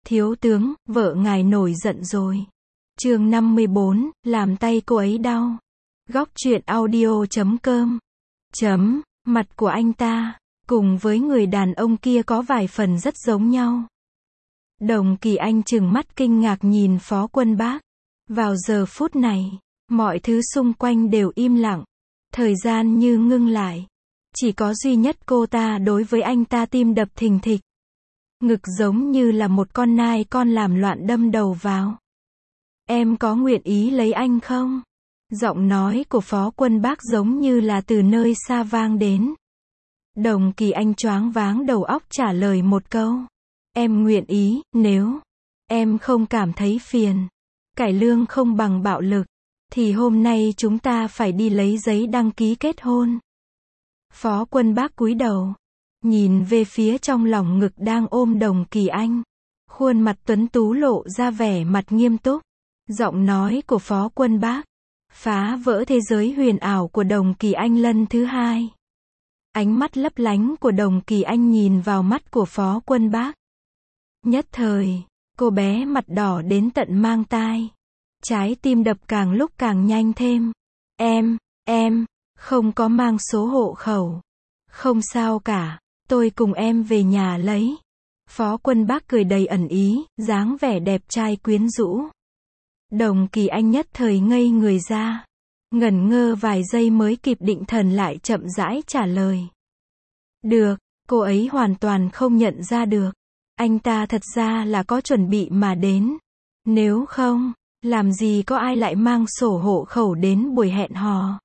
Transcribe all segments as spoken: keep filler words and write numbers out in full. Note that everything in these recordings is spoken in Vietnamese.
Thiếu tướng, vợ ngài nổi giận rồi. Chương năm mươi bốn, làm tay cô ấy đau. Góc truyện audio chấm com. Chấm, mặt của anh ta, cùng với người đàn ông kia có vài phần rất giống nhau. Đồng Kỳ Anh trừng mắt kinh ngạc nhìn Phó Quân Bác. Vào giờ phút này, mọi thứ xung quanh đều im lặng. Thời gian như ngưng lại. Chỉ có duy nhất cô ta đối với anh ta tim đập thình thịch. Ngực giống như là một con nai con làm loạn đâm đầu vào. Em có nguyện ý lấy anh không? Giọng nói của Phó Quân Bác giống như là từ nơi xa vang đến. Đồng Kỳ Anh choáng váng đầu óc trả lời một câu. Em nguyện ý, nếu em không cảm thấy phiền, cải lương không bằng bạo lực, thì hôm nay chúng ta phải đi lấy giấy đăng ký kết hôn. Phó Quân Bác cúi đầu, nhìn về phía trong lòng ngực đang ôm Đồng Kỳ Anh. Khuôn mặt tuấn tú lộ ra vẻ mặt nghiêm túc. Giọng nói của Phó Quân Bác phá vỡ thế giới huyền ảo của Đồng Kỳ Anh lần thứ hai. Ánh mắt lấp lánh của Đồng Kỳ Anh nhìn vào mắt của Phó Quân Bác. Nhất thời, cô bé mặt đỏ đến tận mang tai. Trái tim đập càng lúc càng nhanh thêm. Em, em, không có mang số hộ khẩu. Không sao cả, tôi cùng em về nhà lấy. Phó Quân Bác cười đầy ẩn ý, dáng vẻ đẹp trai quyến rũ. Đồng Kỳ Anh nhất thời ngây người ra. Ngẩn ngơ vài giây mới kịp định thần lại chậm rãi trả lời. Được, cô ấy hoàn toàn không nhận ra được. Anh ta thật ra là có chuẩn bị mà đến. Nếu không, làm gì có ai lại mang sổ hộ khẩu đến buổi hẹn hò.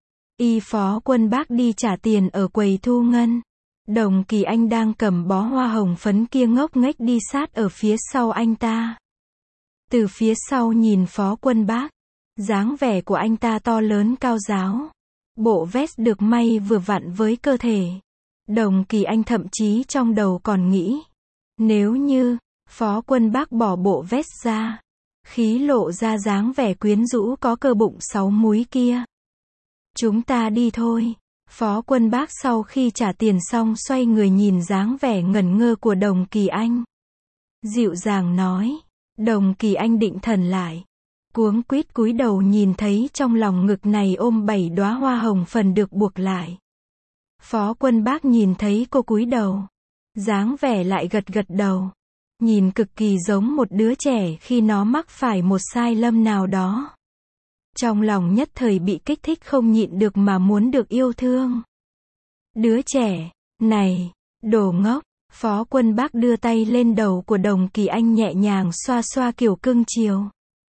Y Phó Quân Bác đi trả tiền ở quầy thu ngân. Đồng Kỳ Anh đang cầm bó hoa hồng phấn kia ngốc nghếch đi sát ở phía sau anh ta. Từ phía sau nhìn Phó Quân Bác, dáng vẻ của anh ta to lớn cao ráo. Bộ vest được may vừa vặn với cơ thể. Đồng Kỳ Anh thậm chí trong đầu còn nghĩ, nếu như Phó Quân Bác bỏ bộ vest ra, khí lộ ra dáng vẻ quyến rũ có cơ bụng sáu múi kia. Chúng ta đi thôi. Phó Quân Bác sau khi trả tiền xong xoay người nhìn dáng vẻ ngẩn ngơ của Đồng Kỳ Anh. Dịu dàng nói. Đồng Kỳ Anh định thần lại. Cuống quýt cúi đầu nhìn thấy trong lòng ngực này ôm bảy đóa hoa hồng phần được buộc lại. Phó Quân Bác nhìn thấy cô cúi đầu. Dáng vẻ lại gật gật đầu. Nhìn cực kỳ giống một đứa trẻ khi nó mắc phải một sai lầm nào đó. Trong lòng nhất thời bị kích thích không nhịn được mà muốn được yêu thương. Đứa trẻ, này, đồ ngốc. Phó Quân Bác đưa tay lên đầu của Đồng Kỳ Anh nhẹ nhàng xoa xoa kiểu cưng chiều.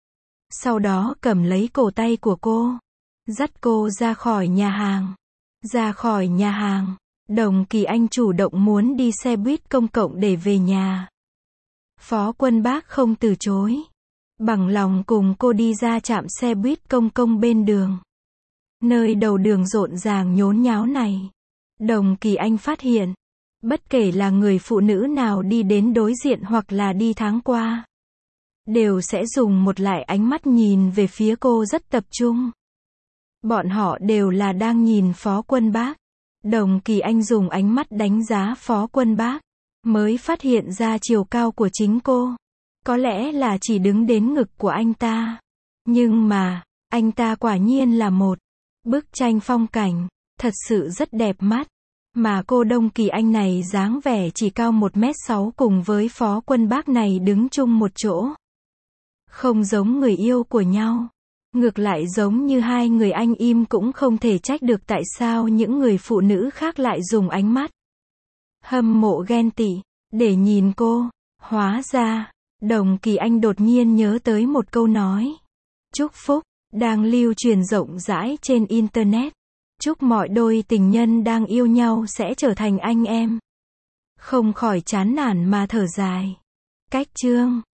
Sau đó cầm lấy cổ tay của cô. Dắt cô ra khỏi nhà hàng. Ra khỏi nhà hàng, Đồng Kỳ Anh chủ động muốn đi xe buýt công cộng để về nhà. Phó Quân Bác không từ chối. Bằng lòng cùng cô đi ra trạm xe buýt công công bên đường. Nơi đầu đường rộn ràng nhốn nháo này. Đồng Kỳ Anh phát hiện, bất kể là người phụ nữ nào đi đến đối diện hoặc là đi tháng qua, đều sẽ dùng một lại ánh mắt nhìn về phía cô rất tập trung. Bọn họ đều là đang nhìn Phó Quân Bác. Đồng Kỳ Anh dùng ánh mắt đánh giá Phó Quân Bác, mới phát hiện ra chiều cao của chính cô. Có lẽ là chỉ đứng đến ngực của anh ta. Nhưng mà, anh ta quả nhiên là một bức tranh phong cảnh, thật sự rất đẹp mắt. Mà cô Đồng Kỳ Anh này dáng vẻ chỉ cao một mét sáu cùng với Phó Quân Bác này đứng chung một chỗ. Không giống người yêu của nhau. Ngược lại giống như hai người anh im cũng không thể trách được tại sao những người phụ nữ khác lại dùng ánh mắt hâm mộ ghen tị để nhìn cô. Hóa ra, Đồng Kỳ Anh đột nhiên nhớ tới một câu nói chúc phúc đang lưu truyền rộng rãi trên internet. Chúc mọi đôi tình nhân đang yêu nhau sẽ trở thành anh em. Không khỏi chán nản mà thở dài. Cách chương